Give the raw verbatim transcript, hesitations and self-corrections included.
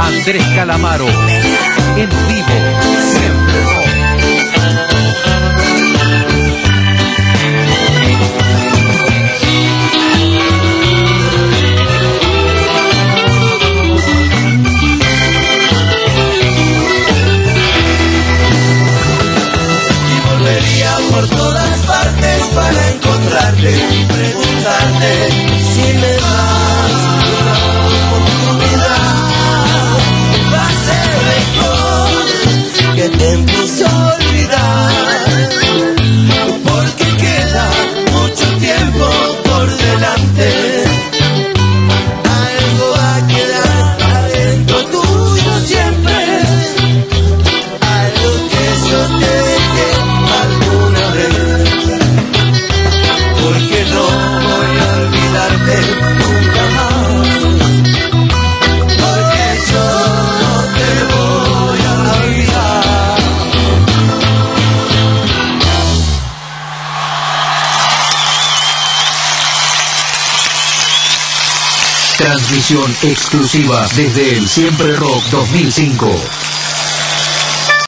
Andrés Calamaro, en vivo, siempre rock. Por todas partes para encontrarte y preguntarte si me das una oportunidad. Va a ser mejor que te empieces a olvidar, porque queda mucho tiempo por delante. Algo va a quedar adentro tuyo siempre, algo que yo te dejé alguna vez, porque no voy a olvidarte nunca más, porque yo no te voy a olvidar. Transmisión exclusiva desde el Siempre Rock dos mil cinco.